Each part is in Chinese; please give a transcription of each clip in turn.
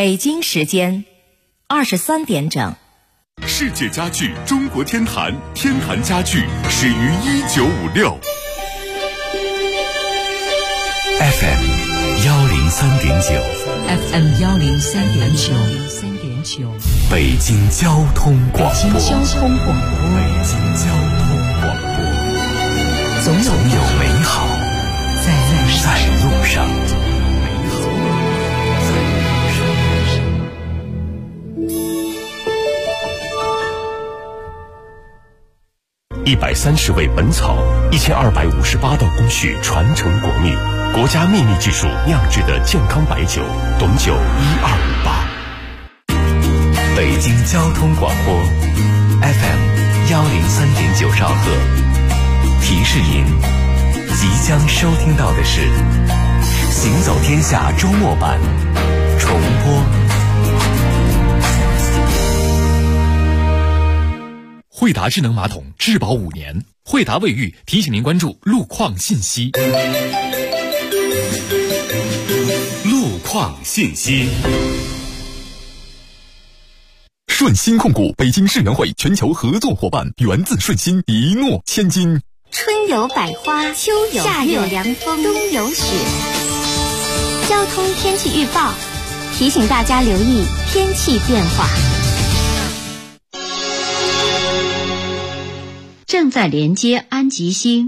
北京时间23点整。 世界家具中国天坛，天坛家具始于1956。 FM 103.9 FM 103.9 北京交通广播。 北京交通广播，总有美好在路上。 130味本草，1258道工序传承国秘，国家秘密技术酿制的健康白酒，董酒1258。北京交通广播 FM 103.9兆赫。提示您，即将收听到的是《行走天下》周末版重播。 惠达智能马桶质保5年，惠达卫浴提醒您关注路况信息。 路况信息。 顺鑫控股北京世园会全球合作伙伴，源自顺鑫，一诺千金。 春有百花，秋有夏有凉风，冬有雪。交通天气预报提醒大家留意天气变化。 正在连接安吉星。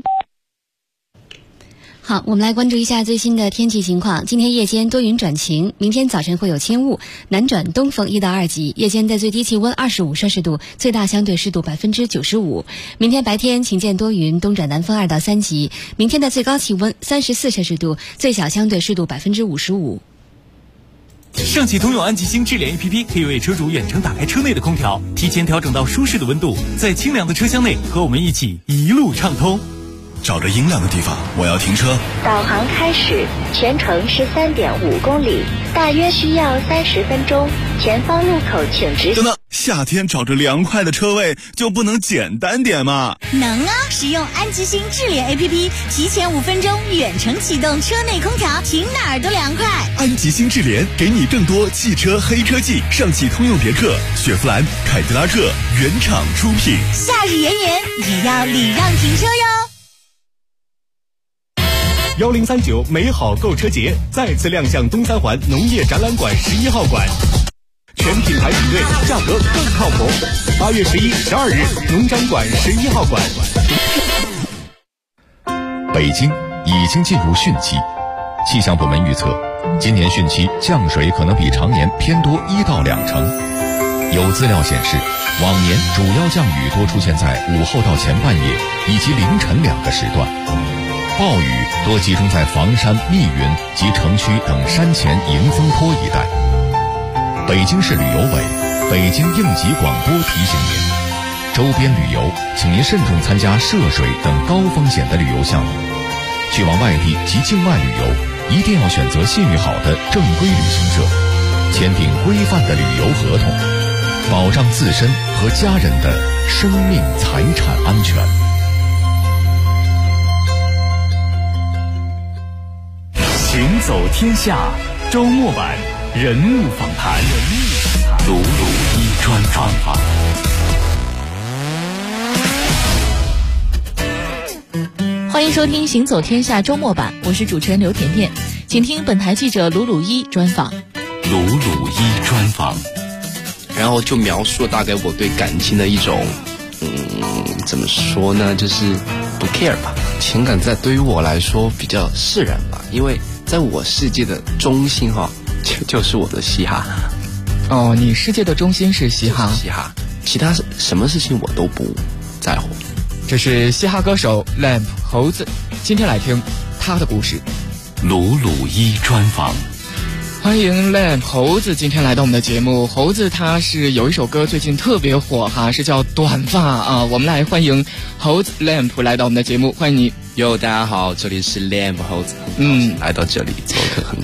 好，我们来关注一下最新的天气情况。今天夜间多云转晴，明天早晨会有轻雾，南转东风1到2级，夜间的最低气温25摄氏度，最大相对湿度95%。明天白天晴间多云，东转南风2到3级，明天的最高气温34摄氏度，最小相对湿度55%。 上汽通用安吉星智联 APP 可以为车主远程打开车内的空调，提前调整到舒适的温度，在清凉的车厢内和我们一起一路畅通。 找着阴凉的地方，我要停车。 导航开始，全程13.5公里，大约需要30分钟。前方路口请直行。 等等，夏天找着凉快的车位就不能简单点吗？ 能啊！使用安吉星智联 APP， 提前5分钟远程启动车内空调，停哪儿都凉快。 安吉星智联给你更多汽车黑科技，上汽通用别克、雪佛兰、凯迪拉克原厂出品。 夏日炎炎，也要礼让停车哟。 1039美好购车节再次亮相东三环农业展览馆11号馆，全品牌比对，价格更靠谱。8月11、12日，农展馆11号馆。 北京已经进入汛期，气象部门预测，今年汛期降水可能比常年偏多1到2成。有资料显示，往年主要降雨多出现在午后到前半夜以及凌晨2个时段。暴雨多集中在房山、密云及城区等山前迎风坡一带。北京市旅游委、北京应急广播提醒您，周边旅游请您慎重参加涉水等高风险的旅游项目。去往外地及境外旅游，一定要选择信誉好的正规旅行社，签订规范的旅游合同，保障自身和家人的生命财产安全。 行走天下周末版人物访谈，鲁鲁一专访。 欢迎收听行走天下周末版，我是主持人刘甜甜，请听本台记者鲁鲁一专访。 鲁鲁一专访， 然后就描述大概我对感情的一种怎么说呢，就是不 care 吧。情感在对于我来说比较释然吧，因为在我世界的中心就是我的嘻哈。 哦，你世界的中心是嘻哈？ 嘻哈，其他什么事情我都不在乎。 这是嘻哈歌手 Lamp 猴子，今天来听他的故事。 鲁鲁一专访， 欢迎 Lamp 猴子今天来到我们的节目。猴子他是有一首歌最近特别火哈，是叫短发啊。我们来欢迎猴子 Lamp 来到我们的节目，欢迎你。 大家好，这里是 Lamp 猴子，来到这里做客很高兴。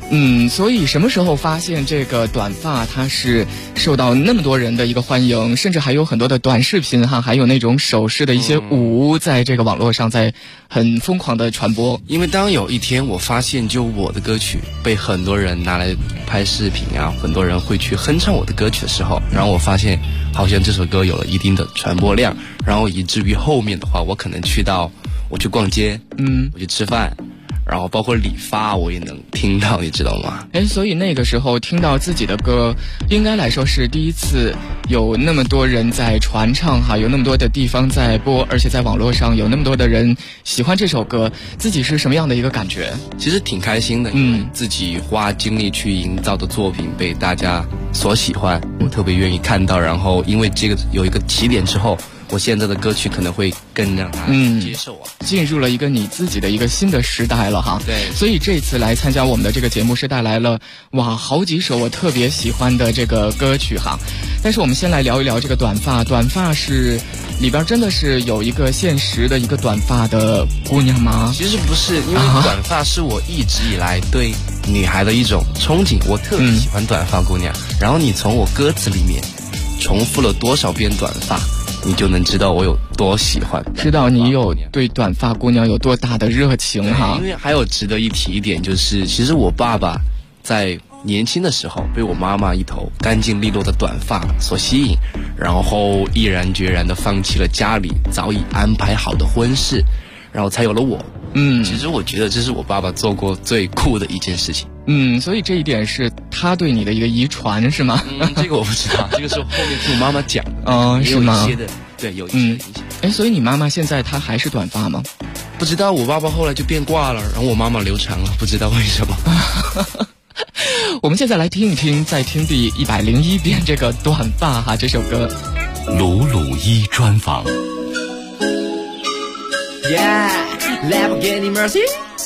所以什么时候发现这个短发它是受到那么多人的一个欢迎，甚至还有很多的短视频还有那种手势的一些舞在这个网络上在很疯狂的传播。 因为当有一天我发现就我的歌曲被很多人拿来拍视频啊，很多人会去哼唱我的歌曲的时候，然后我发现好像这首歌有了一定的传播量，然后以至于后面的话我可能我去逛街，我去吃饭，然后包括理发我也能听到，你知道吗？ 所以那个时候听到自己的歌应该来说是第一次有那么多人在传唱有那么多的地方在播，而且在网络上有那么多的人喜欢这首歌，自己是什么样的一个感觉？ 其实挺开心的，因为自己花精力去营造的作品被大家所喜欢，我特别愿意看到，然后因为这个有一个起点之后，我现在的歌曲可能会更让他接受进入了一个你自己的一个新的时代了对， 所以这次来参加我们的这个节目是带来了好几首我特别喜欢的这个歌曲但是我们先来聊一聊这个短发。短发是里边真的是有一个现实的一个短发的姑娘吗？ 其实不是，因为短发是我一直以来对女孩的一种憧憬，我特别喜欢短发姑娘。然后你从我歌词里面重复了多少遍短发，你就能知道我有多喜欢， 知道你有对短发姑娘有多大的热情因为还有值得一提一点，就是其实我爸爸在年轻的时候被我妈妈一头干净利落的短发所吸引，然后毅然决然地放弃了家里早已安排好的婚事，然后才有了我。其实我觉得这是我爸爸做过最酷的一件事情。 所以这一点是他对你的一个遗传是吗？ 这个我不知道，这个是后面听我妈妈讲的。 是吗？ 有一些的，对，有一些的影响。 所以你妈妈现在她还是短发吗？ 不知道，我爸爸后来就变卦了，然后我妈妈留长了，不知道为什么。 我们现在来听一听，再听第101遍这个短发这首歌。 鲁鲁一专访。 来不给你 mercy。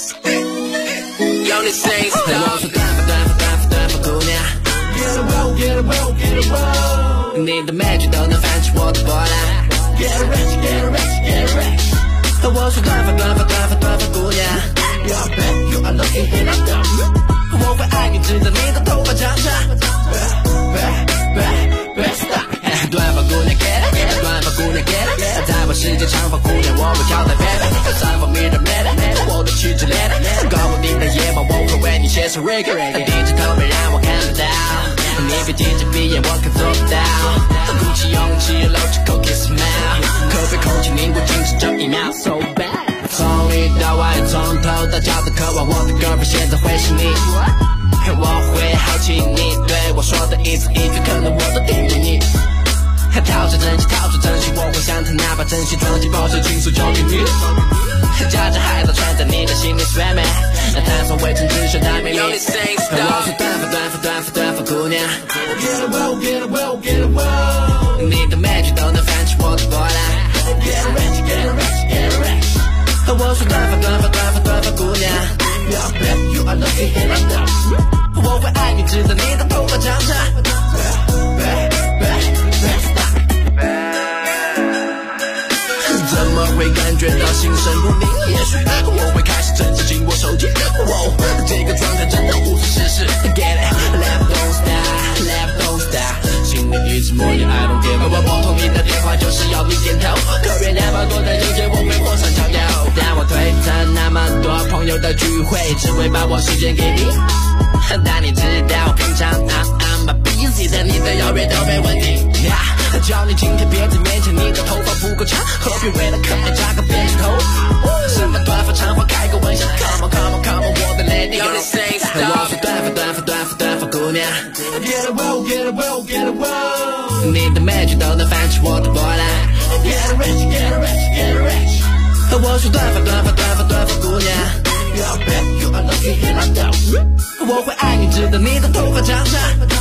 有你 say， 我说短发姑娘 ，Get a roll，Get a roll，Get a roll， 你的美曲都能泛起我的波澜 ，Get a rich，Get a rich，Get a rich。我说短发姑娘 ，You're bad，You are looking hit up。我会爱你，直到你的头发长长。短发姑娘 get it， 短发姑娘 get it， 在我世界长发姑娘，我会挑在背背，散发迷人美丽，我的曲子练的，高屋顶的夜晚，我会为你写上 reggae， 低着头别让我看得到，你别急着闭眼，我可做不到，鼓起勇气，露出口 kiss smile， 可被空气凝固，仅是这一秒 ，so bad。从里到外，从头到脚都渴望我的 girl， 现在会是你。我会好奇你对我说的一字一句，可能我都听着你。掏出真心，我会想他那把真心装进保险，倾诉交给你。夹着海藻穿在你的心里 swimming， 探索未曾知晓的秘密。我是短发姑娘 ，Get a roll，Get a roll，Get a roll， 你的美曲都能泛起我的波澜 ，Get a rich，Get a rich，Get a rich。我是短发姑娘 ，You're bad，You are looking hit up。我会爱你，直到你的头发长长。怎么会感觉到心神不宁？也许我会开始正式经过手机。这个状态真的无所事事。Get it, left don't stop, left don't stop。心里一直默念 I don't give a。我拨通你的电话就是要你点头，可别200多的人间我会火上浇油。但我推测那么多朋友的聚会，只会把我时间给你。但你知道平常I'm busy 的，你的邀约都没问题。叫你今天别在面前，你的头发不够长，何必为了可爱扎个辫子头？什么短发长发开个玩笑 ，Come on come on come on， 我的 lady， 我是短发姑娘 ，Get a roll，Get a roll，Get a roll， 你的美曲都能泛起我的波澜 ，Get a rich，Get a rich，Get a rich。我是短发姑娘 ，You're bad，You are looking hit up。我会爱你，直到你的头发长长。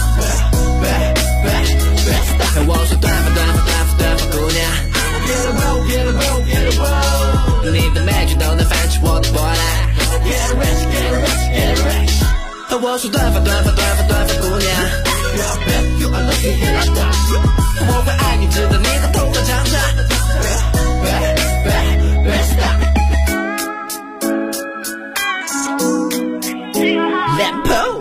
我是短发姑娘 ，Get a roll，Get a roll，Get a roll， 你的美曲都能泛起我的波澜 ，Get a rich，Get a rich，Get a rich。我是短发姑娘 ，You're bad，You are looking hit up。我会爱你，直到你的头发长长。Lampo。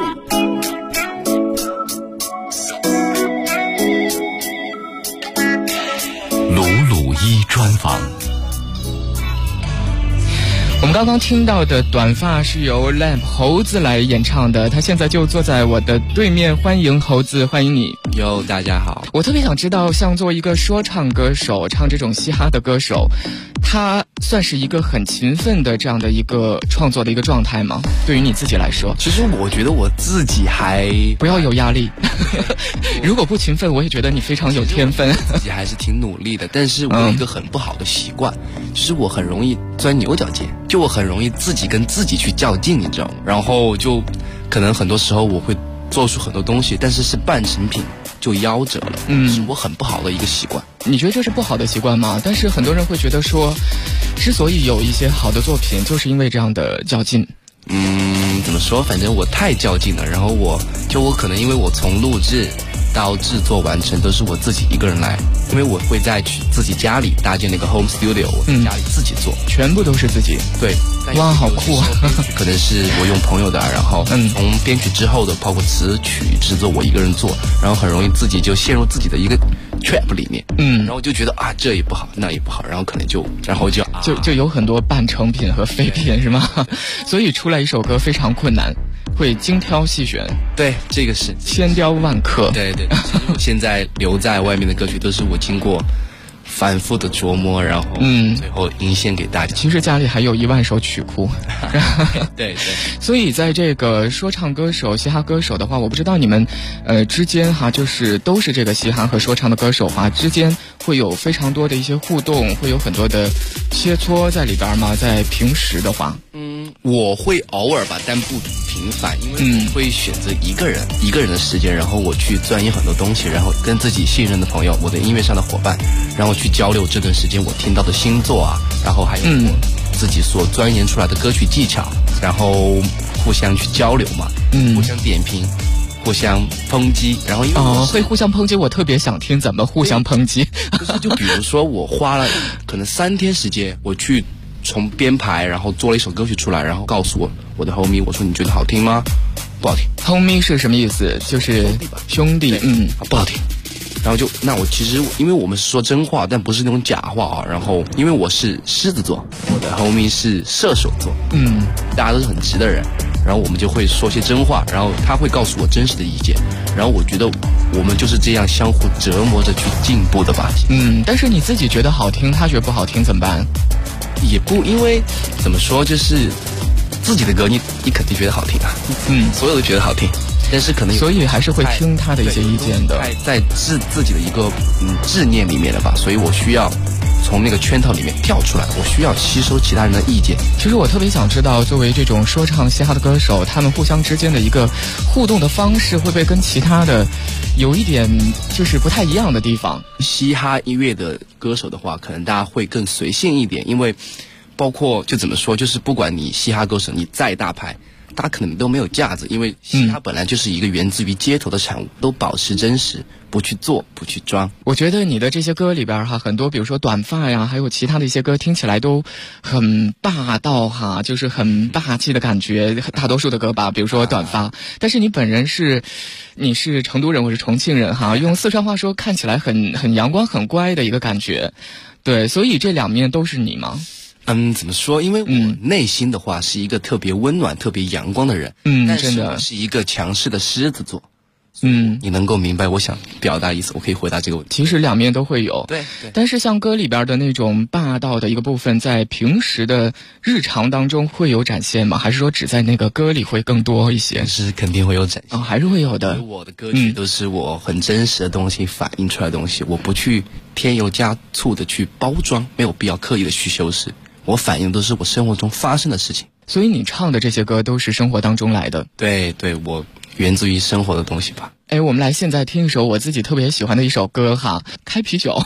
刚刚听到的短发是由 Lamp 猴子来演唱的，他现在就坐在我的对面，欢迎猴子，欢迎你。 哟，大家好。 我特别想知道，像作为一个说唱歌手，唱这种嘻哈的歌手，他算是一个很勤奋的这样的一个创作的一个状态吗？对于你自己来说， 其实我觉得我自己还不要有压力。如果不勤奋，我也觉得你非常有天分。 自己还是挺努力的，但是我有一个很不好的习惯，就是我很容易钻牛角尖，就我很容易自己跟自己去较劲，你知道吗？然后就可能很多时候我会做出很多东西，但是半成品就夭折了，是我很不好的一个习惯。 你觉得这是不好的习惯吗？但是很多人会觉得说，之所以有一些好的作品，就是因为这样的较劲。 怎么说？反正我太较劲了，然后我可能因为我从录制到制作完成都是我自己一个人来，因为我会在自己家里搭建那个 home studio， 我在家里自己做， 全部都是自己。 对， 哇，好酷啊！ 可能是我用朋友的，然后从编曲之后的，包括词曲制作我一个人做，然后很容易自己就陷入自己的一个 trap 里面，然后就觉得啊这也不好那也不好，然后可能就有很多半成品和废品是吗？所以出来一首歌非常困难，会精挑细选。 对，这个是千雕万刻。 对对，我现在留在外面的歌曲都是我经过反复的琢磨，然后最后迎献给大家。 其实家里还有1万首曲库。 对对。 所以在这个说唱歌手、嘻哈歌手的话，我不知道你们之间哈，就是都是这个嘻哈和说唱的歌手哈，之间会有非常多的一些互动，会有很多的切磋在里边吗？在平时的话， 我会偶尔吧，但不频繁，因为我会选择一个人的时间，然后我去钻研很多东西，然后跟自己信任的朋友，我的音乐上的伙伴，然后去交流这段时间我听到的新作啊，然后还有我自己所钻研出来的歌曲技巧，然后互相去交流嘛，互相点评，互相抨击，然后因为会互相抨击，我特别想听怎么互相抨击。 就比如说我花了可能3天时间，我去从编排，然后做了一首歌曲出来，然后告诉我的 homie， 我说你觉得好听吗？不好听。 homie 是什么意思？就是兄弟， 不好听。然后那我其实因为我们是说真话，但不是那种假话啊。然后因为我是狮子座，我的 homie 是射手座，大家都是很直的人，然后我们就会说些真话，然后他会告诉我真实的意见，然后我觉得我们就是这样相互折磨着去进步的吧。 但是你自己觉得好听，他觉得不好听怎么办？ 也不，因为怎么说，就是自己的歌你肯定觉得好听啊，所有都觉得好听，但是可能所以还是会听他的一些意见的， 在自己的一个执念里面的吧，所以我需要从那个圈套里面跳出来，我需要吸收其他人的意见。 其实我特别想知道，作为这种说唱嘻哈的歌手，他们互相之间的一个互动的方式，会不会跟其他的有一点就是不太一样的地方？ 嘻哈音乐的歌手的话，可能大家会更随性一点，因为包括就怎么说，就是不管你嘻哈歌手你再大牌，他可能都没有架子，因为嘻哈本来就是一个源自于街头的产物，都保持真实，不去做，不去装。 我觉得你的这些歌里边哈，很多比如说短发呀，还有其他的一些歌，听起来都很霸道哈，就是很霸气的感觉。大多数的歌吧，比如说短发，但是你本人你是成都人，我是重庆人哈，用四川话说，看起来很阳光、很乖的一个感觉。对，所以这两面都是你吗？ 怎么说？因为我内心的话是一个特别温暖、特别阳光的人，但是我是一个强势的狮子座。你能够明白我想表达意思？我可以回答这个问题。 其实两面都会有， 对。 但是像歌里边的那种霸道的一个部分，在平时的日常当中会有展现吗？还是说只在那个歌里会更多一些？ 是肯定会有展现还是会有的。 我的歌曲都是我很真实的东西反映出来的东西，我不去添油加醋的去包装，没有必要刻意的去修饰。我反映都是我生活中发生的事情， 所以你唱的这些歌都是生活当中来的。 对，我源自于生活的东西吧。 我们来现在听一首我自己特别喜欢的一首歌哈，开啤酒。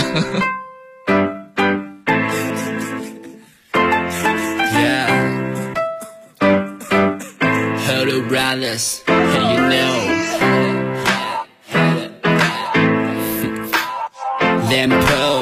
Hello brothers, and you know them pro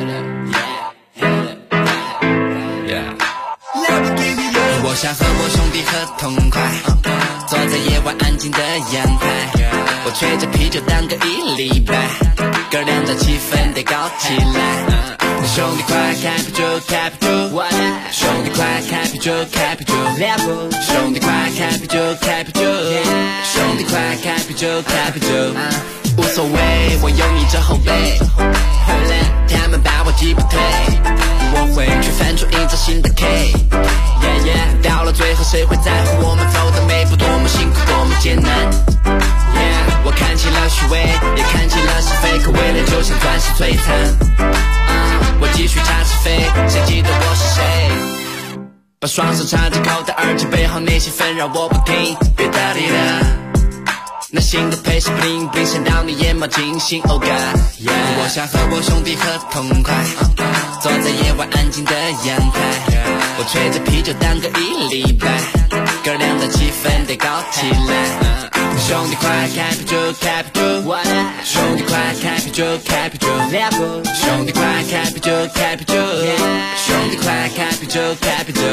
我想和我兄弟喝痛快，坐在夜晚安静的阳台，我吹着啤酒当个1礼拜， 哥俩的气氛得搞起来。兄弟快开啤酒开啤酒，兄弟快开啤酒开啤酒，兄弟快开啤酒开啤酒，兄弟快开啤酒开啤酒。无所谓，我有你这后背，他们把我击不退，我会去翻出一张新的 K。到了最后，谁会在乎我们走的每步多么辛苦，多么艰难？我看起了虚伪，也看起了是非，可未来就像钻石璀璨。我继续插是非，谁记得我是谁？把双手插进口袋，耳机背后那些纷扰我不听，别搭理了。那新的配饰 bling bling 闪到你眼冒金星 ，Oh God， 我想和我兄弟喝痛快，坐在夜晚安静的阳台，我吹着啤酒当个1礼拜，哥俩的气氛得搞起来。兄弟快开啤酒开啤酒，兄弟快开啤酒开啤酒，兄弟快开啤酒开啤酒，兄弟快开啤酒开啤酒。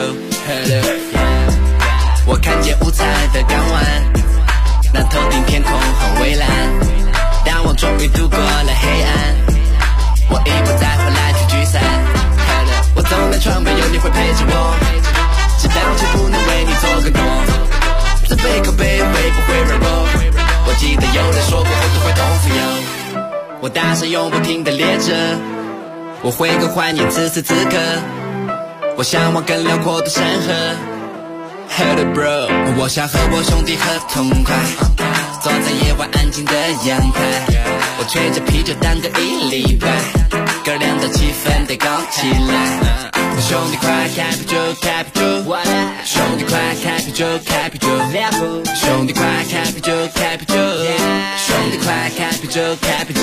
我看见五彩的港湾，那头顶天空很蔚蓝，当我终于度过了黑暗，我已不再回来去聚散。我总在床边有你会陪着我，直到就不能为你做更多。这杯口碑会不会软弱？我记得有人说过我都会痛服用。我大声永不停地列着，我会更怀念此时此刻，我向往更辽阔的山河。Hell bro， 我想和我兄弟喝痛快，坐在夜晚安静的阳台，我吹着啤酒当个1礼拜，哥俩的气氛得搞起来。兄弟快开啤酒开啤酒，兄弟快开啤酒开啤酒，兄弟快开啤酒开啤酒，兄弟快开啤酒开啤酒。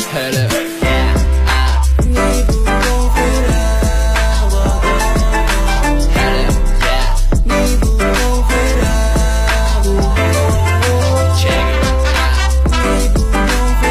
你不用回答我，你不用回答我，你不用回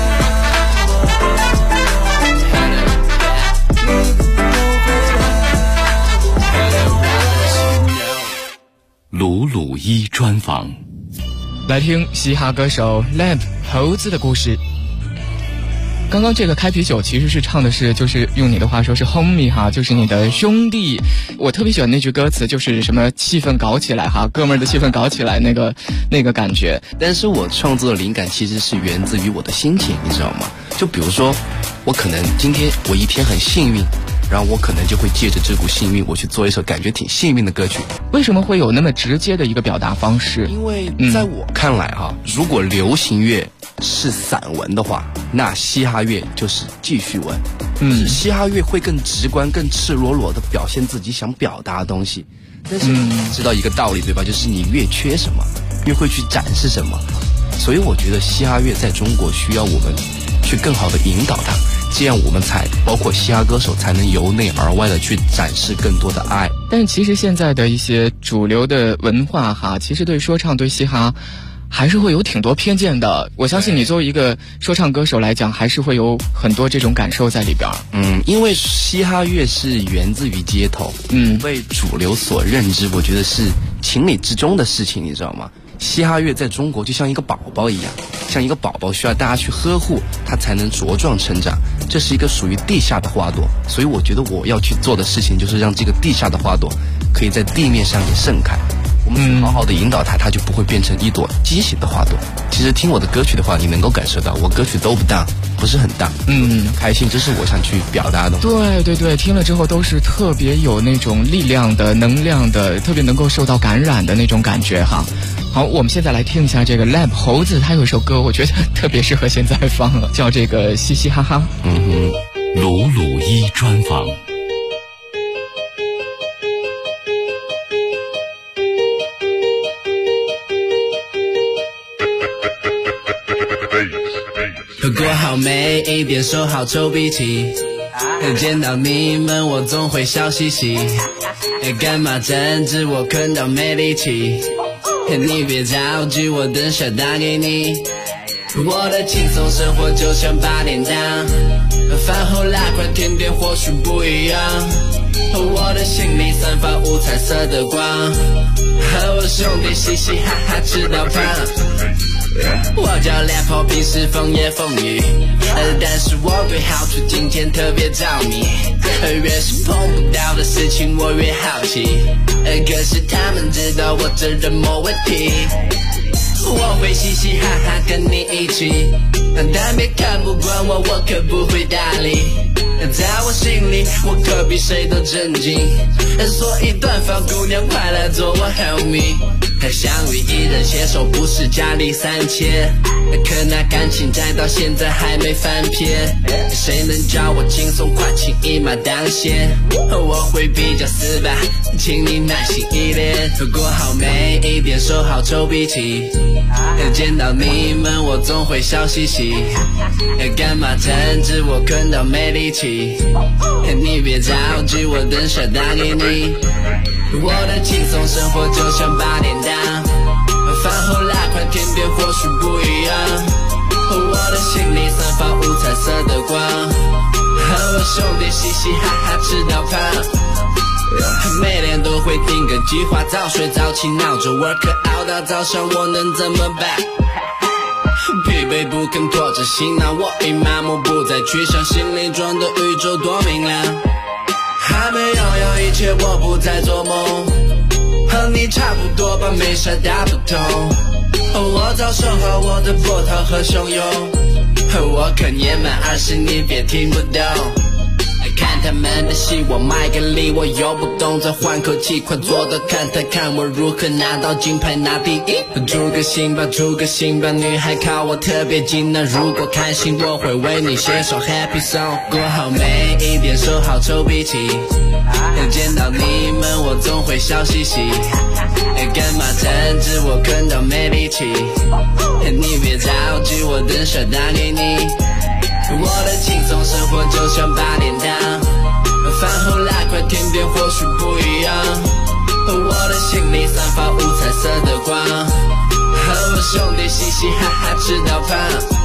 鲁鲁一专访， 来听嘻哈歌手 Lamp 猴子的故事。刚刚这个开啤酒其实是唱的是，就是用你的话说是 homie 哈，就是你的兄弟。我特别喜欢那句歌词，就是什么气氛搞起来哈，哥们儿的气氛搞起来那个感觉。 但是我创作的灵感其实是源自于我的心情，你知道吗？就比如说，我可能今天我一天很幸运，然后我可能就会借着这股幸运，我去做一首感觉挺幸运的歌曲。 为什么会有那么直接的一个表达方式？ 因为在我看来哈，如果流行乐是散文的话，那嘻哈乐就是继续文。嘻哈乐会更直观、更赤裸裸地表现自己想表达的东西。但是知道一个道理对吧？就是你越缺什么，越会去展示什么。所以我觉得嘻哈乐在中国需要我们去更好地引导它。这样我们才包括嘻哈歌手才能由内而外的去展示更多的爱。 但其实现在的一些主流的文化哈，其实对说唱对嘻哈还是会有挺多偏见的。我相信你作为一个说唱歌手来讲，还是会有很多这种感受在里边。 因为嘻哈乐是源自于街头，被主流所认知，我觉得是情理之中的事情，你知道吗？嘻哈乐在中国就像一个宝宝一样，像一个宝宝需要大家去呵护，它才能茁壮成长。这是一个属于地下的花朵，所以我觉得我要去做的事情就是让这个地下的花朵可以在地面上也盛开。我们去好好的引导它，它就不会变成一朵畸形的花朵。其实听我的歌曲的话，你能够感受到我歌曲都不当，不是很当，开心，这是我想去表达的。 对对对，听了之后都是特别有那种力量的、能量的，特别能够受到感染的那种感觉哈。好，我们现在来听一下这个 Lamp 猴子，他有一首歌，我觉得特别适合现在放，叫这个嘻嘻哈哈。 鲁鲁一专访。 过好每一点，收好臭鼻涕，见到你们我总会笑嘻嘻，干嘛争执我困到没力气，你别着急，我等下打给你。我的轻松生活就像8点档，饭后来块甜点或许不一样，我的心里散发五彩色的光，和我兄弟嘻嘻哈哈吃到胖。 我叫脸泡，平时风言风语，但是我对好处今天特别着迷。越是碰不到的事情我越好奇，可是他们知道我这人没问题。我会嘻嘻哈哈跟你一起，但别看不惯我，我可不会搭理。在我心里，我可比谁都正经，所以短发姑娘快来做我 homie。相遇一人携手，不是家里3000，可那感情债到现在还没翻篇。谁能叫我轻松快，请一马当先。我会比较死板，请你耐心一点，过好每一点，收好臭脾气。见到你们我总会笑嘻嘻，干嘛争执我困到没力气。你别着急，我等下打给你。我的轻松生活就像8点档，饭后那块天边或许不一样。我的心里散发五彩色的光，和我兄弟嘻嘻哈哈吃到胖。每天都会定个计划，早睡早起闹着 work 熬到早上，我能怎么办？疲惫不肯拖着行囊，我已麻木不再去想，心里装的宇宙多明亮。还没拥有一切，我不再做梦，和你差不多吧，没啥大不同。我早收好我的波涛和汹涌，我可年满20，你别听不懂。看他们的戏，我卖个力，我又不懂，再换口气，快坐到看他看我如何拿到金牌拿第一。出个心吧，出个心吧，女孩靠我特别近，那如果开心，我会为你写首 happy song， 过好每一点，收好臭脾气。见到你们我总会笑嘻嘻，干嘛争执我困到没力气。你别着急，我等下打给你。我的轻松生活就像8点档，饭后那块天边或许不一样。我的心里散发五彩色的光，和我兄弟嘻嘻哈哈吃到胖。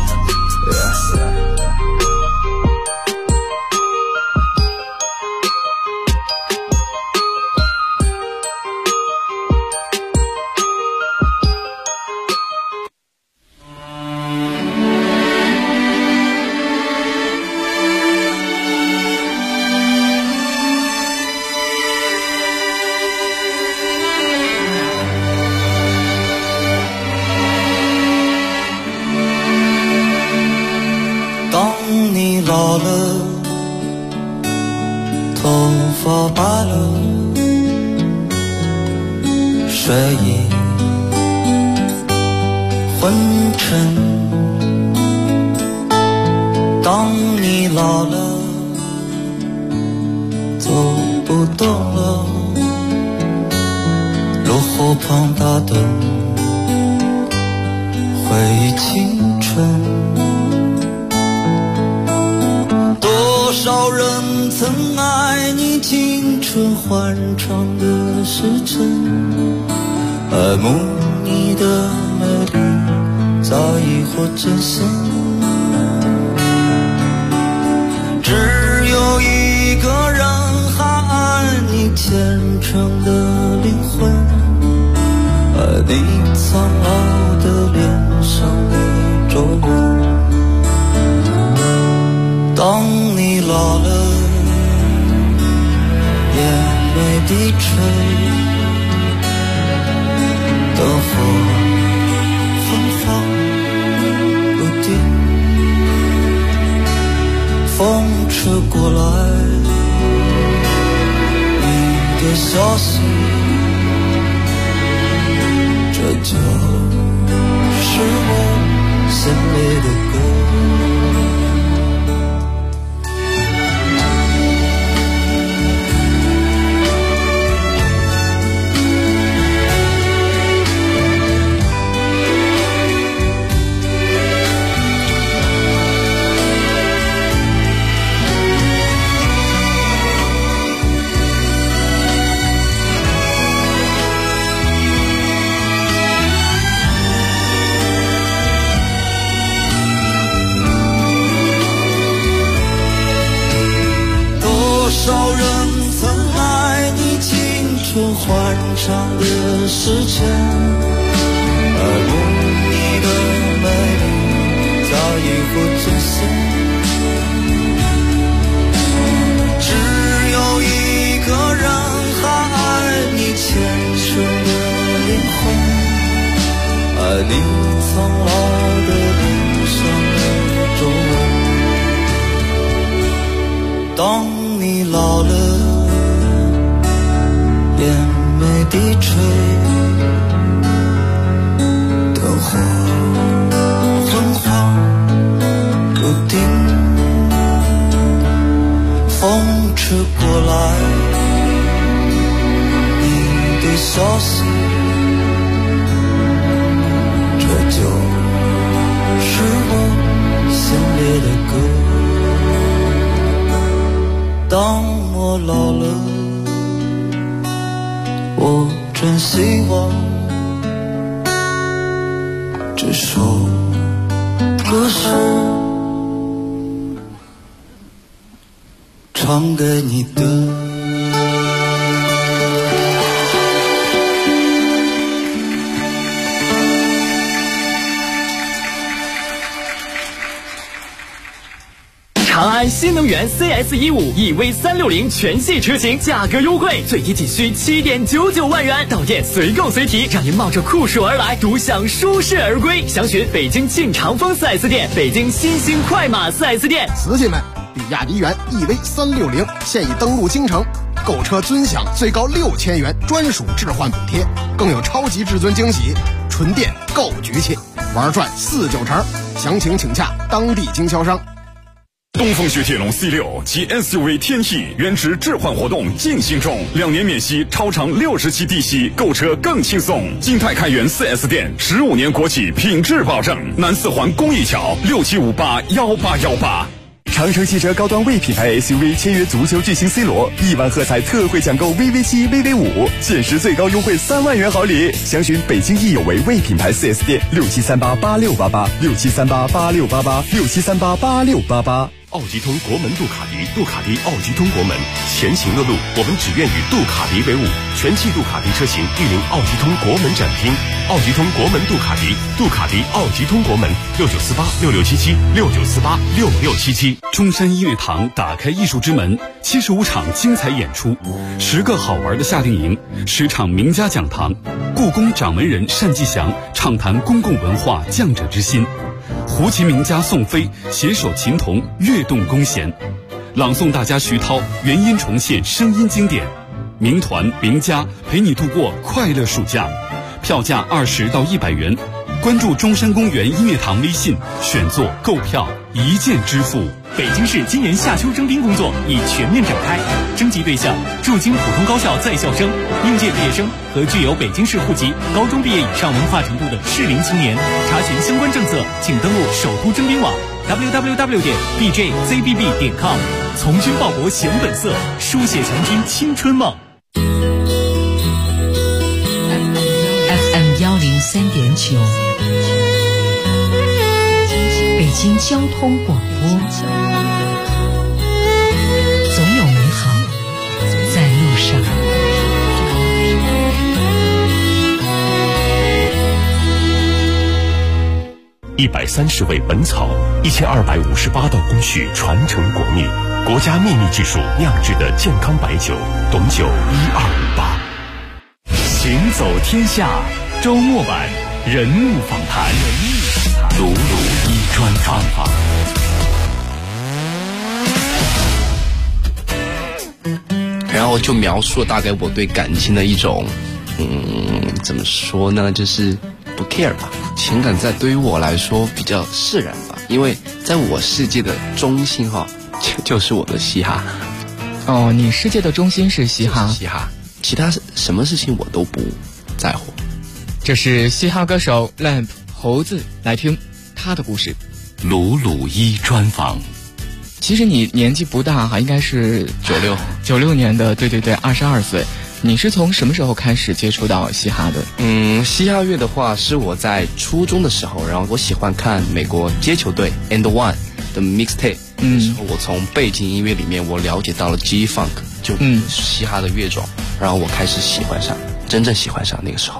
老了，头发白了，睡意昏沉。当你老了，走不动了，路后旁打灯，回忆青春。多少人曾爱你青春欢畅的时辰，爱慕你的美丽，早已或真身。只有一个人还爱你虔诚的灵魂，爱你苍老的脸上的皱纹。当你老了，眼泪低垂，灯火芬芳不定，风吹过来你的消息，这就是我心里的歌。多少人曾爱你青春欢畅的时辰，爱慕你的或尊信。只有一个人还爱你虔诚的灵魂，爱你苍老的脸上的皱纹。当你老了，眼眉低垂，灯火昏黄不定，风吹过来你的消息，这就是我心里的歌。当我老了，我真希望这首歌是唱给你的。 长安新能源 CS15 EV360 全系车型价格优惠，最低仅需7.99万元，到店随购随提，让您冒着酷暑而来，独享舒适而归。详询北京晋长风 4S 店、北京新兴快马 4S 店。 瓷器们，比亚迪元 EV360 现已登陆京城，购车尊享最高6000元专属置换补贴，更有超级至尊惊喜，纯电购局气，玩转49成。详情请洽当地经销商。 东风雪铁龙 C6 及 SUV 天翼原值置换活动进行中，2年免息，超长60期低息，购车更轻松。金泰开元 4S 店，15年国企品质保证。南四环公益桥67581818。 长城汽车高端 V 品牌 SUV 签约足球巨星 C 罗，1万喝彩特惠抢购 VV7、VV5，限时最高优惠3万元好礼。详询北京易有为 V 品牌 4S 店，67388688，67388688，67388688。 奥吉通国门杜卡迪，杜卡迪奥吉通国门，前行的路我们只愿与杜卡迪为伍。全系杜卡迪车型莅临奥吉通国门展厅，奥吉通国门杜卡迪，杜卡迪奥吉通国门，69486677，69486677。 中山音乐堂打开艺术之门，75场精彩演出，10个好玩的夏令营，10场名家讲堂，故宫掌门人单霁翔畅谈公共文化匠者之心。胡琴名家宋飞携手琴童跃动弓弦，朗诵大家徐涛原音重现声音经典，名团名家陪你度过快乐暑假，票价20到100元。关注中山公园音乐堂微信，选座购票一键支付。 北京市今年夏秋征兵工作已全面展开，征集对象驻京普通高校在校生、应届毕业生和具有北京市户籍、高中毕业以上文化程度的适龄青年。查询相关政策，请登录首都征兵网 www.bjzbb.com。从军报国显本色，书写强军青春梦。 FM 103.9，北京交通广播，总有美好在路上。 130味本草，1258道工序传承国秘，国家秘密技术酿制的健康白酒，董酒1258。 行走天下周末版人物访谈， 鲁鲁一专访。 然后就描述了大概我对感情的一种，怎么说呢，就是不 care 吧。情感在对于我来说比较释然吧，因为在我世界的中心就是我的嘻哈。 哦，你世界的中心是嘻哈？ 嘻哈，其他什么事情我都不在乎。 这是嘻哈歌手 Lamp 猴子，来听他的故事。 鲁鲁一专访。 其实你年纪不大哈，应该是96年的，对，22岁。你是从什么时候开始接触到嘻哈的？ 嘻哈乐的话是我在初中的时候，然后我喜欢看美国街球队 And One 的 mixtape，那时候我从背景音乐里面我了解到了 G-Funk， 就嘻哈的乐种，然后我开始真正喜欢上那个时候。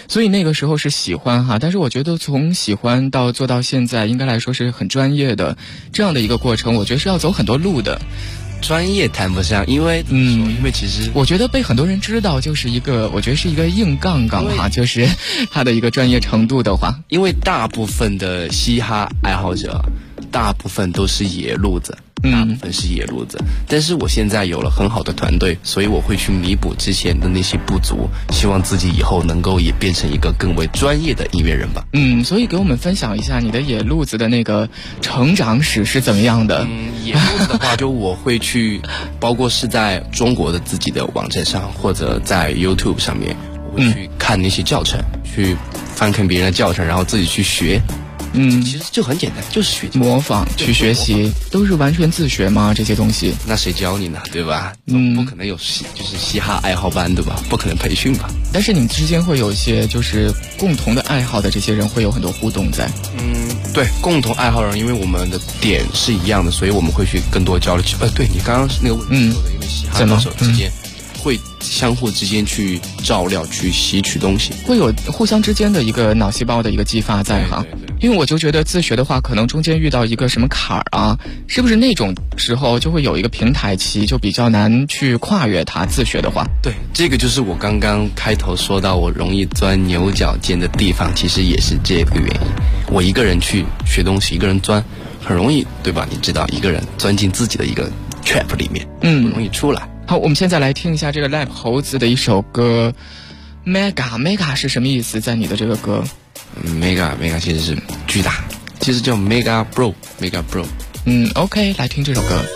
所以那个时候是喜欢哈，但是我觉得从喜欢到做到现在，应该来说是很专业的这样的一个过程，我觉得是要走很多路的。 专业谈不上，因为其实我觉得被很多人知道就是一个，我觉得是一个硬杠杠哈，就是他的一个专业程度的话， 因为大部分的嘻哈爱好者，大部分都是野路子。大部分是野路子，但是我现在有了很好的团队，所以我会去弥补之前的那些不足，希望自己以后能够也变成一个更为专业的音乐人吧。 所以给我们分享一下你的野路子的那个成长史是怎么样的？ 野路子的话，就我会去，包括是在中国的自己的网站上，或者在 YouTube 上面，我会去看那些教程，去翻看别人的教程，然后自己去学。其实就很简单，就是学模仿去学习，都是完全自学吗？这些东西？ 那谁教你呢？对吧？不可能有就是嘻哈爱好班对吧？不可能培训吧？ 但是你们之间会有一些就是共同的爱好的这些人会有很多互动在。 对，共同爱好人，因为我们的点是一样的，所以我们会去更多交流。对你刚刚那个问题说的，因为嘻哈歌手之间会相互之间去照料、去吸取东西， 会有互相之间的一个脑细胞的一个激发在哈。因为我就觉得自学的话，可能中间遇到一个什么坎儿啊，是不是那种时候就会有一个平台期，就比较难去跨越它？自学的话， 对，这个就是我刚刚开头说到我容易钻牛角尖的地方，其实也是这个原因。我一个人去学东西，一个人钻，很容易，对吧？你知道，一个人钻进自己的一个 trap 里面，不容易出来。 好，我们现在来听一下这个 Lab 猴子的一首歌 Mega 是什么意思？在你的这个歌 Mega 其实是巨大，其实叫 Mega Bro。 OK， 来听这首歌。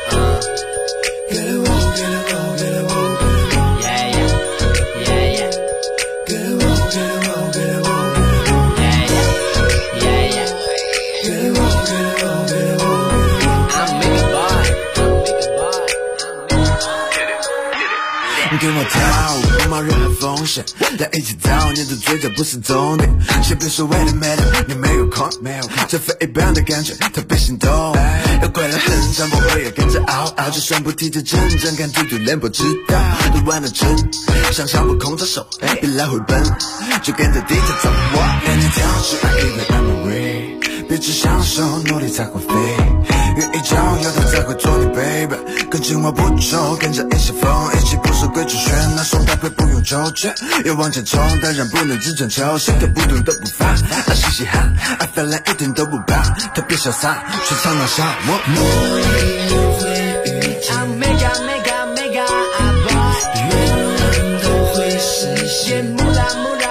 跟我跳，不冒任何风险，来一起跳，你的嘴角不是重点，先别说为了 matter， 你没有空，这非一般的感觉特别心动，要拐了很长，不会也跟着嗷，就算不提着真正看图图连不知道，都玩得真，想象不空着手，别来回奔，就跟着 DJ 走，我跟你跳去爱一杯 memory， 别只享受，努力才会飞，愿意交友他才会做你 baby， 跟紧我不走，跟着一起疯，一起不守规矩喧闹，送搭配不用纠结，要往前冲，当然不能只追求，谁都不懂都不烦，嘻嘻哈，爱翻来一点都不怕，特别潇洒，去唱那下我努力会遇见 I'm mega boy， 愿望都会实现，木啦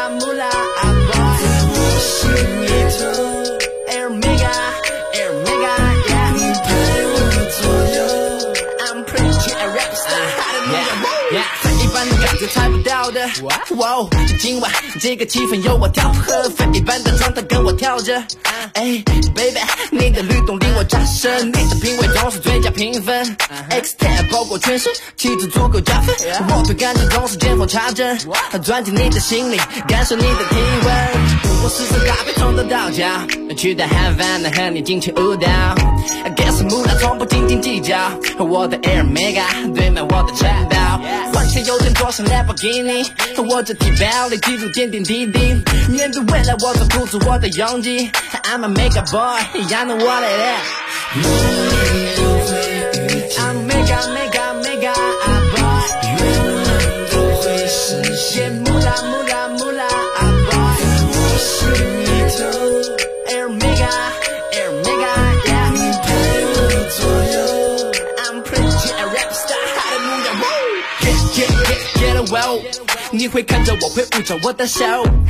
在我心里头Air mega yeah， 你陪我左右 I'm pretty a rap star， 非一般的感觉猜不到的，哇，今晚这个气氛由我调和，非一般的状态跟我跳着，baby， 你的律动令我扎身，你的品味总是最佳评分，X10 包裹全身，气质足够加分，我对感情总是见缝插针，钻进你的心里，感受你的体温。我时时搭配从头到脚，去到汉饭的和你尽情舞蹈 ，Guess 木兰从不斤斤计较，我的 Air Mega 堆满我的城堡，换钱有钱坐上 Lamborghini， 我这提包里记录点点滴滴，面对未来我都鼓足我的勇气 ，I'm a Mega Boy， I know what it is。I'm Mega Boy， 愿望都会实现，木啦Air Mega yeah， 你陪我左右 I'm pretty a rap star， Get away， 你会看着我会捂着我的手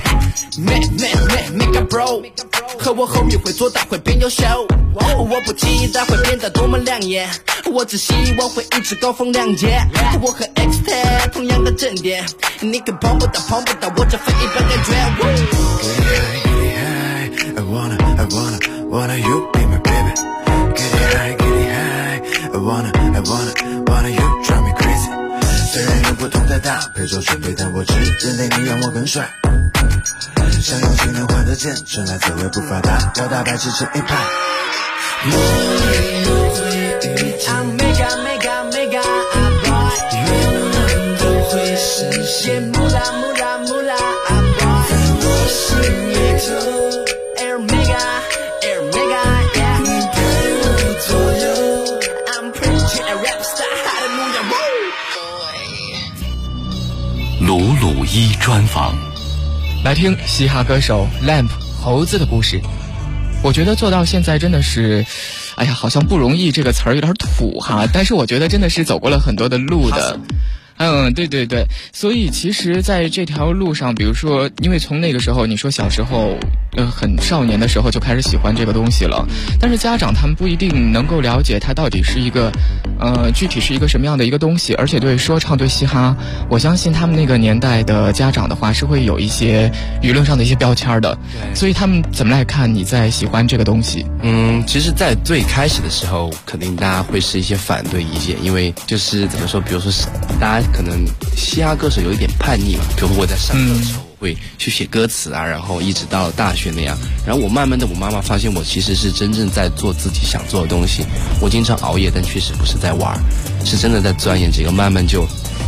Mega Bro， 和我后面会做到会变优秀，我不期待会变得多么亮眼，我只希望会一直高风亮节，我和 X10 同样的正点，你可碰不到我这非一般感觉。I wanna you be my baby， get it high， I wanna you drive me crazy， 虽然有不同的搭配做准备，但我只认定你让我更帅，想用技能换得见证，来自微不发达，要打败只成一派。I'm mega boy， 愿望都会实现，木啦 boy， 一专访。 来听嘻哈歌手 Lamp 猴子的故事。我觉得做到现在真的是，哎呀，好像不容易，这个词儿有点土哈，但是我觉得真的是走过了很多的路的。对对对，所以其实在这条路上，比如说因为从那个时候你说小时候很少年的时候就开始喜欢这个东西了，但是家长他们不一定能够了解它到底是一个具体是一个什么样的一个东西，而且对说唱对嘻哈，我相信他们那个年代的家长的话是会有一些舆论上的一些标签的，所以他们怎么来看你在喜欢这个东西？ 其实在最开始的时候肯定大家会是一些反对意见，因为就是怎么说，比如说大家可能嘻哈歌手有一点叛逆嘛，比如说我在上课的时候会去写歌词啊，然后一直到大学那样，然后我慢慢的我妈妈发现我其实是真正在做自己想做的东西，我经常熬夜，但确实不是在玩，是真的在钻研这个，慢慢就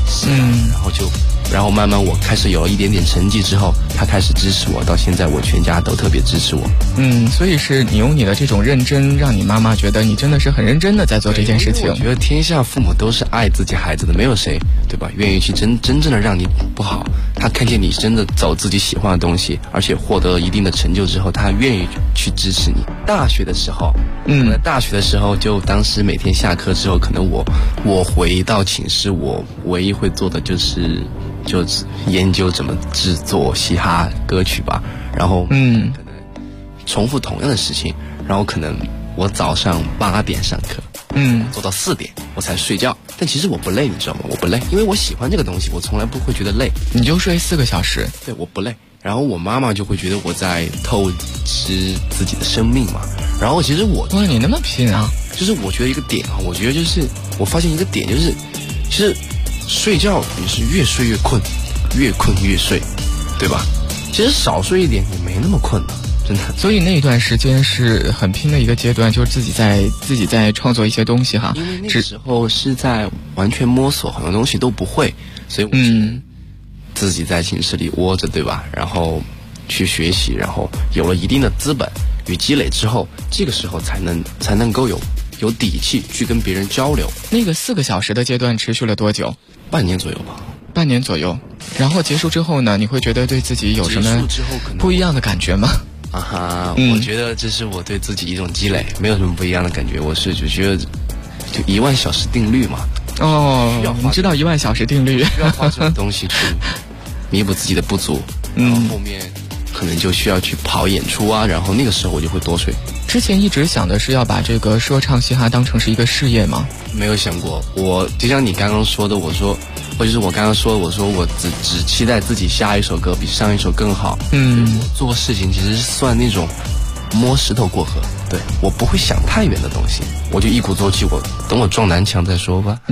然后慢慢我开始有了一点点成绩之后，他开始支持我，到现在我全家都特别支持我。 所以是你用你的这种认真，让你妈妈觉得你真的是很认真的在做这件事情。 我觉得天下父母都是爱自己孩子的，没有谁对吧愿意去真正的让你不好。他看见你真的走自己喜欢的东西，而且获得了一定的成就之后，他愿意去支持你。大学的时候，大学的时候就当时每天下课之后，可能我回到寝室，我唯一会做的就是研究怎么制作嘻哈歌曲吧，然后可能重复同样的事情，然后可能我早上8点上课，做到4点我才睡觉，但其实我不累，你知道吗？我不累，因为我喜欢这个东西，我从来不会觉得累。 你就睡4个小时？ 对，我不累。然后我妈妈就会觉得我在透支自己的生命嘛。然后其实哇， 你那么拼啊！ 就是我觉得一个点啊，我觉得就是我发现一个点就是，其实睡觉你是越睡越困，越困越睡，对吧？其实少睡一点也没那么困了，真的。 所以那一段时间是很拼的一个阶段，就是自己在创作一些东西哈。 因为那个时候是在完全摸索，很多东西都不会，所以我自己在寝室里窝着，对吧？然后去学习，然后有了一定的资本与积累之后，这个时候才能够有底气去跟别人交流。 那个4个小时的阶段持续了多久？ 半年左右吧。 半年左右。然后结束之后呢，你会觉得对自己有什么不一样的感觉吗？ 我觉得这是我对自己一种积累，没有什么不一样的感觉。我是就觉得就1万小时定律嘛。 你知道1万小时定律？ 需要花这种东西去弥补自己的不足，然后后面可能就需要去跑演出啊，然后那个时候我就会多睡。 之前一直想的是要把这个说唱嘻哈当成是一个事业吗？ 没有想过，我就像你刚刚说的，我说我只期待自己下一首歌比上一首更好。我做事情其实是算那种摸石头过河，对，我不会想太远的东西，我就一鼓作气，等我撞南墙再说吧。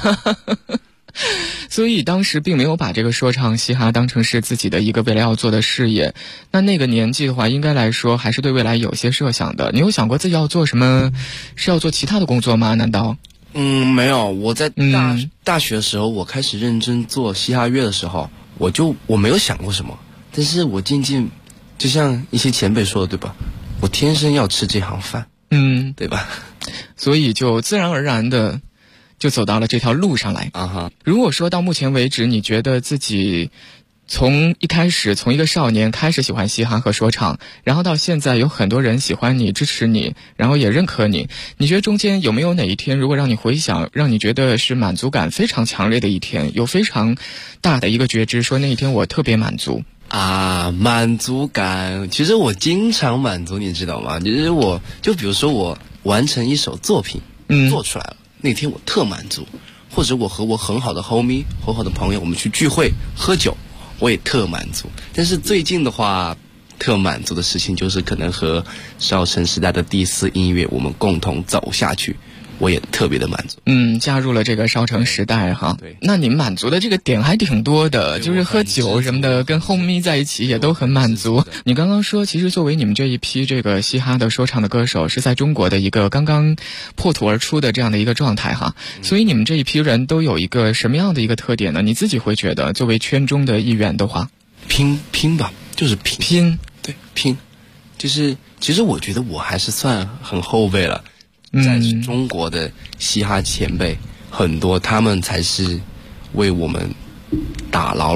所以当时并没有把这个说唱嘻哈当成是自己的一个未来要做的事业。那个年纪的话，应该来说还是对未来有些设想的。你有想过自己要做什么？是要做其他的工作吗？难道？ 没有。我在大学的时候，我开始认真做嘻哈乐的时候，我没有想过什么，但是我渐渐就像一些前辈说的，对吧？我天生要吃这行饭，对吧？ 所以就自然而然的就走到了这条路上来。如果说到目前为止，你觉得自己从一开始从一个少年开始喜欢嘻哈和说唱，然后到现在有很多人喜欢你支持你，然后也认可你，你觉得中间有没有哪一天，如果让你回想，让你觉得是满足感非常强烈的一天，有非常大的一个觉知，说那一天我特别满足？ 满足感其实我经常满足，你知道吗？就比如说我完成一首作品做出来了，那天我特满足。或者我和我很好的 homie 很好的朋友，我们去聚会喝酒，我也特满足。但是最近的话，特满足的事情就是可能和少城时代的第4音乐我们共同走下去，我也特别的满足。 加入了这个少城时代哈。对，那你满足的这个点还挺多的，就是喝酒什么的，跟 homie 在一起也都很满足。你刚刚说，其实作为你们这一批这个嘻哈的说唱的歌手，是在中国的一个刚刚破土而出的这样的一个状态哈。所以你们这一批人都有一个什么样的一个特点呢？你自己会觉得，作为圈中的一员的话， 拼吧，就是拼，对，拼，就是其实我觉得我还是算很后辈了。在中国的嘻哈前辈很多，他们才是为我们打牢了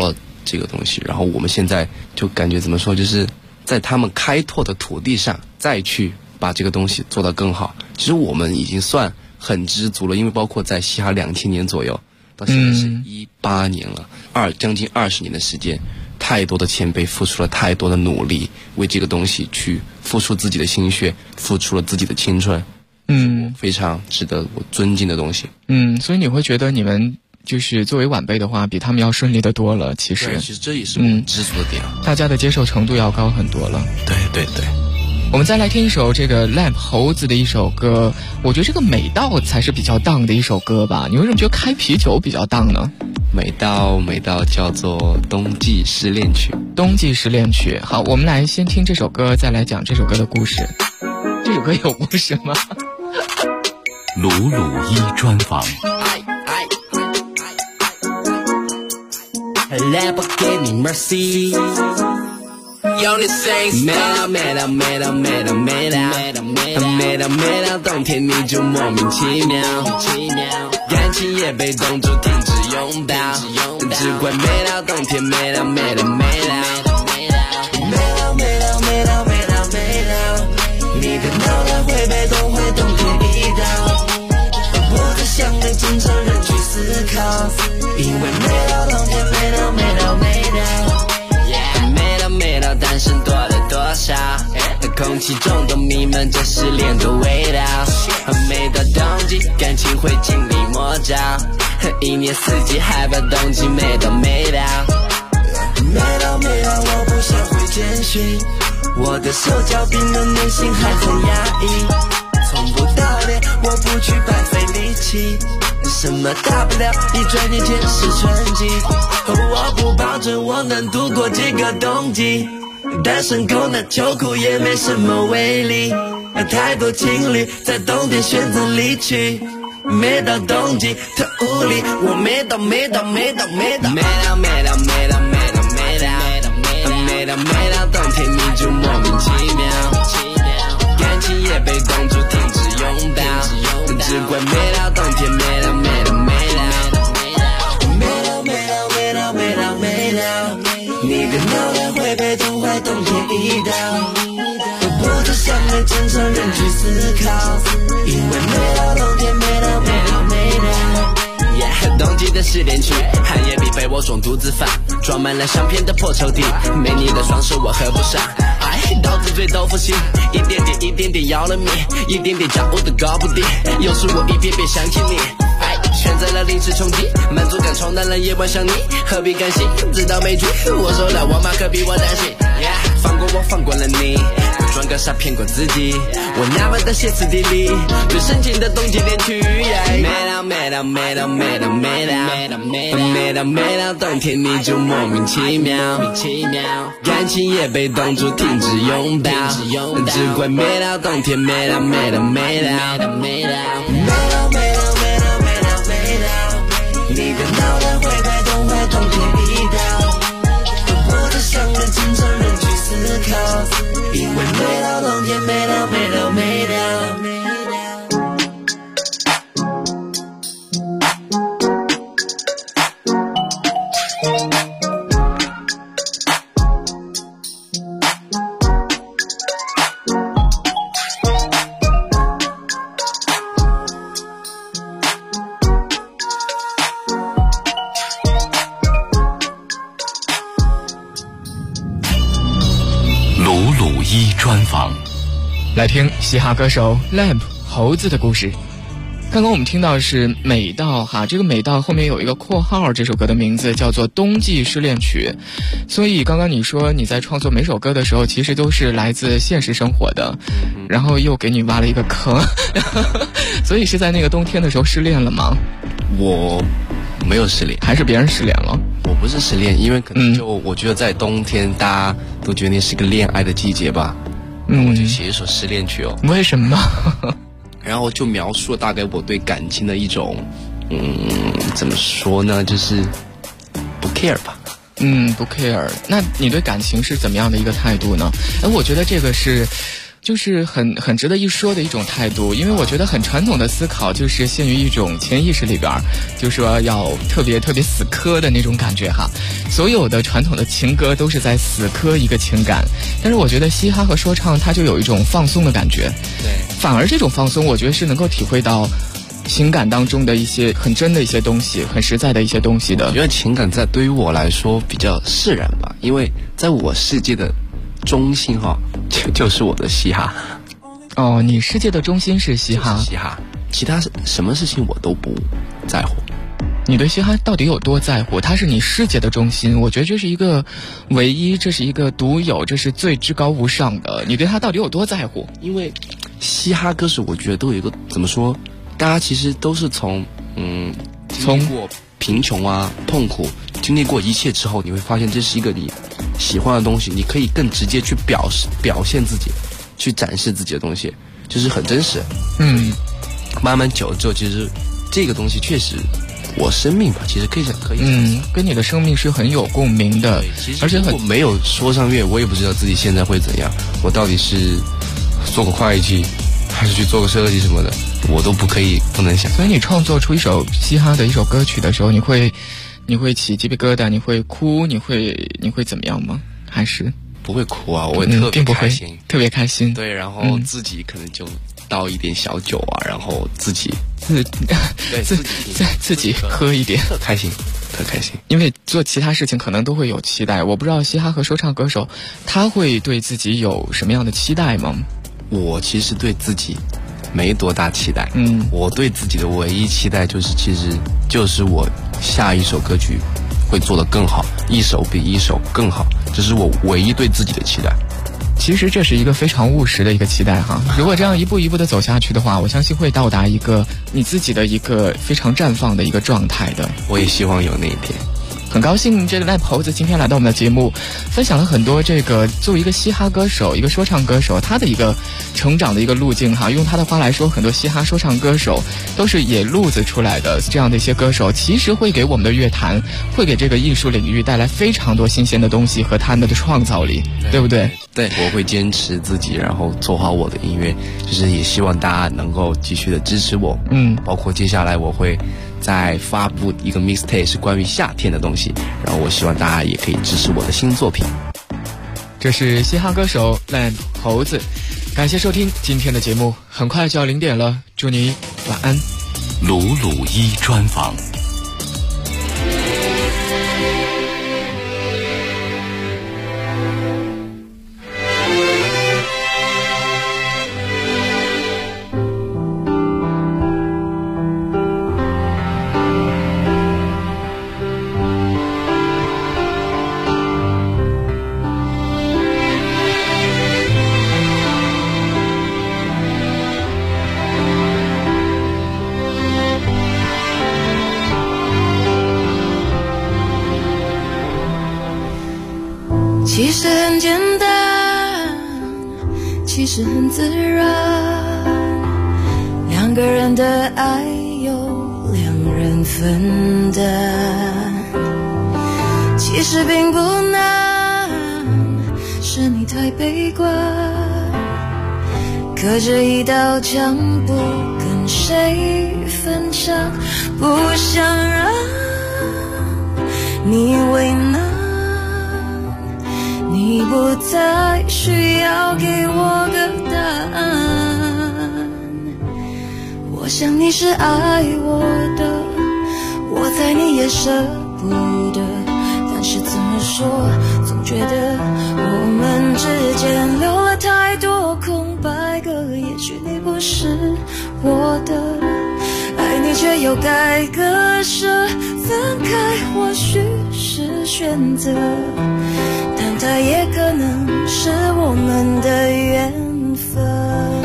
这个东西。然后我们现在就感觉怎么说，就是在他们开拓的土地上再去把这个东西做得更好。其实我们已经算很知足了，因为包括在嘻哈2000年左右到现在是18年了，将近20年的时间，太多的前辈付出了太多的努力，为这个东西去付出自己的心血，付出了自己的青春，非常值得我尊敬的东西。 所以你会觉得你们就是作为晚辈的话，比他们要顺利的多了。其实这也是我们知足的点， 大家的接受程度要高很多了。 对。 我们再来听一首这个 Lamp 猴子的一首歌，我觉得这个美道才是比较荡的一首歌吧？你为什么觉得开啤酒比较荡呢？ 美道叫做冬季失恋曲。 冬季失恋曲。好，我们来先听这首歌，再来讲这首歌的故事。这首歌有故事吗？ 鲁鲁一专访。 Lamborghini Mercy。Yo, this thing's美到冬天你就莫名其妙，感情也被冻住，停止拥抱，只怪美到冬天，美到，你的脑袋会被冻回冬天一刀，不再想对正常人去思考，因为美到冬天，美到单身多了多少，空气中都弥漫着失恋的味道，每到冬季感情会经历魔爪，一年四季还把冬季美到，我不想回简讯，我的手脚冰冷，内心还很压抑，从不到脸，我不去白费力气，什么大不了一转眼间是春季，我不保证我能度过这个冬季，单身狗那秋裤也没什么威力，太多情侣在冬天选择离去，每到冬季特无力，我美到冬天你就莫名其妙，感情也被冻住，停止拥抱，只怪美到冬天，美到，你的脑袋会被冻坏冬天一刀，我不再想对正常人去思考，因为美到冬天，冬季的失恋曲，寒夜里被我中独自放，装满了相片的破抽屉，没你的双手我合不上，刀子嘴豆腐心，一点点要了命，一点点骄傲的搞不定，有时我一遍遍想起你，选择了临时冲击，满足感冲淡了夜晚想你，何必甘心知道每句我受了我妈何必我担心，放过我放过了你，不装个傻骗过自己，我那么的歇斯底里，最深情的冬季恋曲，美到冬天你就莫名其妙，感情也被冻住，停止拥抱，只怪美到冬天，美到，你的脑袋会被冻坏冬天一刀，不再想跟正常人去思考，因为美到冬天，美到。 专访， 来听嘻哈歌手 Lamp 猴子的故事。刚刚我们听到是美道哈，这个美道后面有一个括号，这首歌的名字叫做冬季失恋曲。所以刚刚你说你在创作每首歌的时候其实都是来自现实生活的，然后又给你挖了一个坑所以是在那个冬天的时候失恋了吗？ 我没有失恋， 还是别人失恋了？ 我不是失恋，因为可能我觉得在冬天大家都觉得那是个恋爱的季节吧，我就写一首失恋曲哦。 为什么？ 然后就描述了大概我对感情的一种怎么说呢，就是不 care 吧。 不 care。那你对感情是怎么样的一个态度呢？我觉得这个是就是很值得一说的一种态度，因为我觉得很传统的思考就是陷于一种潜意识里边，就说要特别死磕的那种感觉哈。所有的传统的情歌都是在死磕一个情感，但是我觉得嘻哈和说唱它就有一种放松的感觉， 对， 反而这种放松我觉得是能够体会到情感当中的一些很真的一些东西，很实在的一些东西的。 我觉得情感在对于我来说比较释然吧，因为在我世界的中心就是我的嘻哈。 哦，你世界的中心是嘻哈？ 嘻哈，其他什么事情我都不在乎。 你对嘻哈到底有多在乎？它是你世界的中心，我觉得这是一个唯一，这是一个独有，这是最至高无上的。你对它到底有多在乎？ 因为嘻哈歌手，我觉得都有一个怎么说，大家其实都是从经历过贫穷啊、痛苦，经历过一切之后，你会发现这是一个你喜欢的东西，你可以更直接去表现自己，去展示自己的东西，就是很真实。慢慢久了之后，其实这个东西确实，我生命吧，其实可以跟你的生命是很有共鸣的。而且我没有说唱乐，我也不知道自己现在会怎样，我到底是做个会计，还是去做个设计什么的，我都不能想。 所以你创作出一首嘻哈的一首歌曲的时候，你会起鸡皮疙瘩，你会哭，你会怎么样吗？还是不会哭啊？我也特别开心， 特别开心。 对，然后自己可能就倒一点小酒啊，然后自己喝一点， 特开心。 因为做其他事情可能都会有期待，我不知道嘻哈和说唱歌手他会对自己有什么样的期待吗？ 我其实对自己没多大期待，我对自己的唯一期待就是我下一首歌曲会做得更好，一首比一首更好，这是我唯一对自己的期待。 其实这是一个非常务实的一个期待哈，如果这样一步一步的走下去的话，我相信会到达一个你自己的一个非常绽放的一个状态的。 我也希望有那一天。 很高兴这个赖猴子今天来到我们的节目，分享了很多这个作为一个嘻哈歌手、一个说唱歌手他的一个成长的一个路径哈。用他的话来说，很多嘻哈说唱歌手都是野路子出来的，这样的一些歌手其实会给我们的乐坛，会给这个艺术领域带来非常多新鲜的东西和他们的创造力，对不对？ 对，我会坚持自己，然后做好我的音乐，就是也希望大家能够继续的支持我。包括接下来我会再发布一个 mixtape 是关于夏天的东西，然后我希望大家也可以支持我的新作品。 这是嘻哈歌手赖猴子，感谢收听今天的节目，很快就要0点了，祝你晚安。 鲁鲁一专访。 其实很简单，其实很自然，两个人的爱由两人分担，其实并不难，是你太悲观，隔着一道墙不跟谁分享，不想让你为难，你不再需要给我个答案，我想你是爱我的，我猜你也舍不得，但是怎么说，总觉得我们之间留了太多空白格，也许你不是我的，爱你却又该割舍，分开或许是选择，但它也可能是我们的缘分。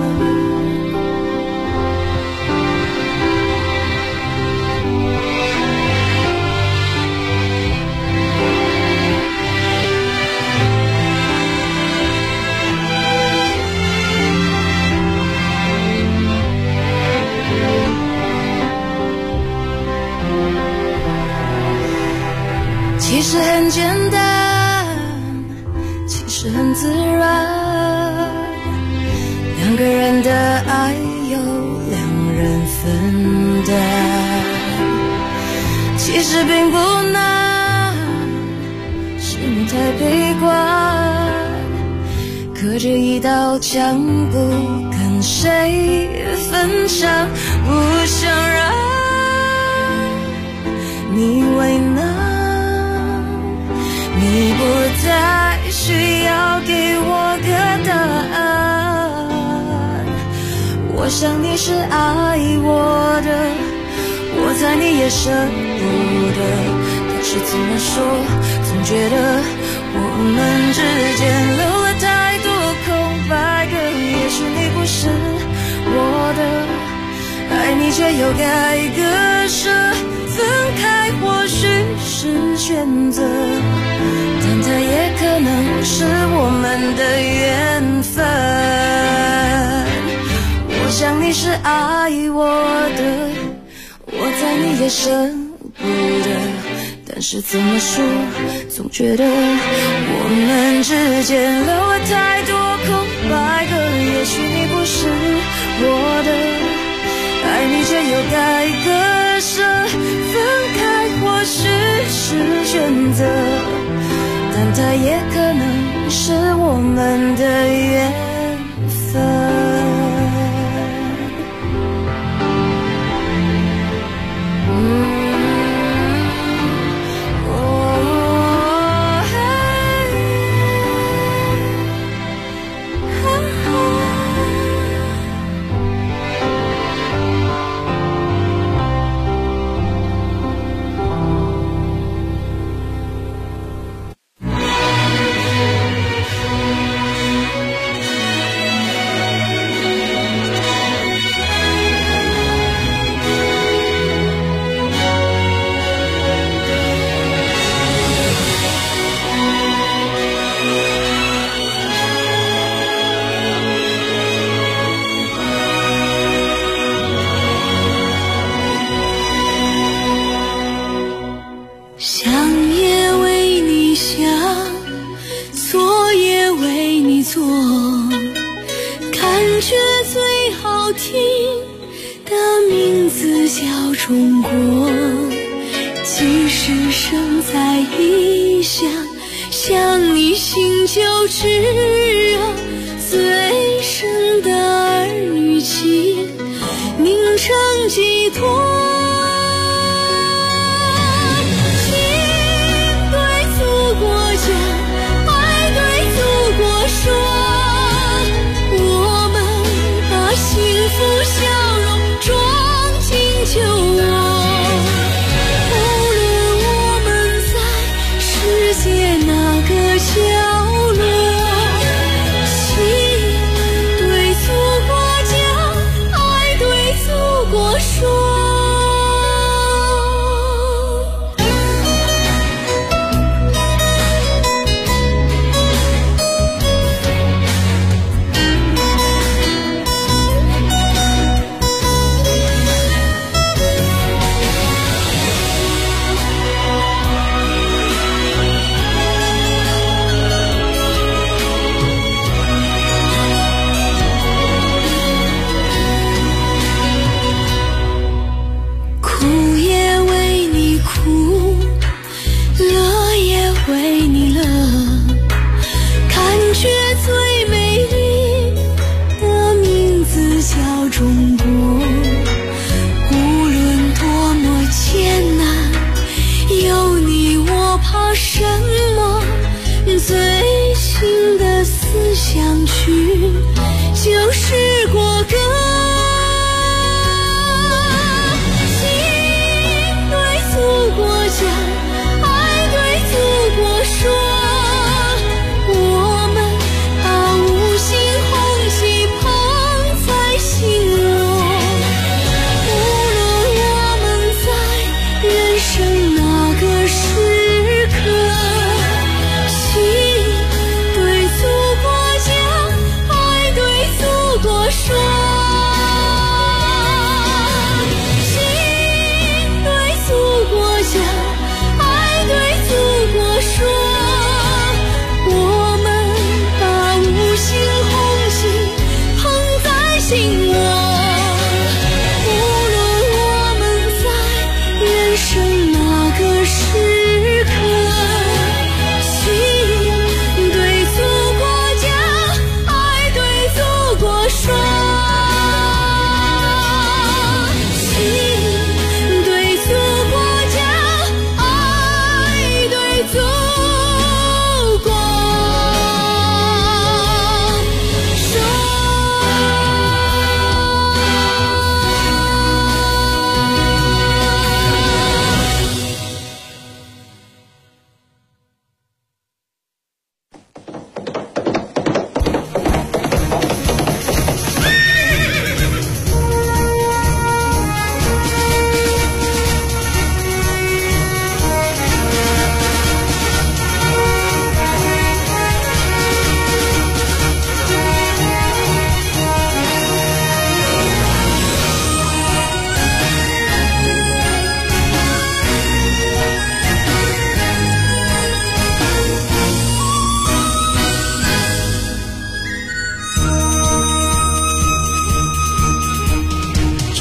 其实很简单，其实很自然， 两个人的爱由两人分担，其实并不难，是你太悲观，隔着一道墙不跟谁分享，不想让你为难，你不再需要给我个答案，我想你是爱我的，我猜你也舍不得，可是怎么说，总觉得我们之间留了太多空白格，也许你不是我的，爱你却又该割舍，分开或许是选择，但它也可能是我们的缘分。我想你是爱我的，我猜你也舍不得，但是怎么说，总觉得我们之间留了太多空白格，也许你不是我的，爱你却又该割舍，分开或许是选择，但它也可能是我们的缘分。 中国，即使身在异乡，想你心就炙热，最深的儿女情凝成寄托。心对祖国讲，爱对祖国说，我们把幸福笑容装进酒窝，无论我们在世界哪个角落，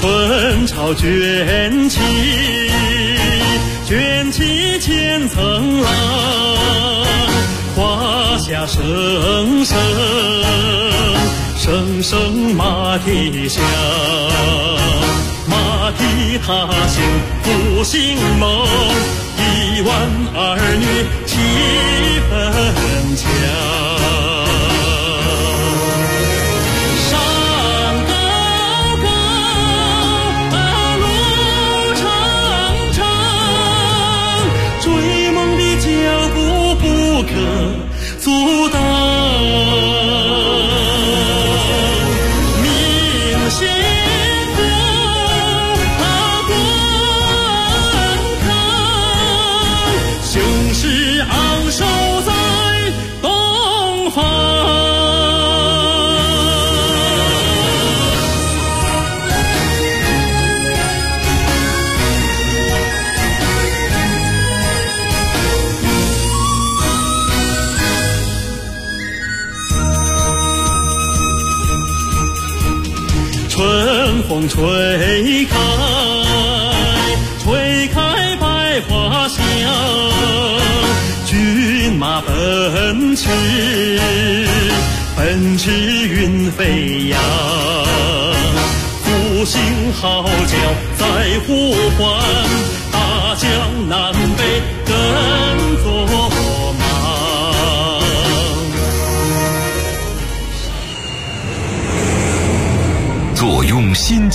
春潮卷起，卷起千层浪，华夏声声，声声马蹄响，马蹄踏行复兴梦，1万儿女气氛强。阻挡，明星风它观看，雄狮昂首在东方。春风吹开，吹开百花香，骏马奔驰，奔驰云飞扬，复兴号角在呼唤，大江南北跟作忙。 坐拥新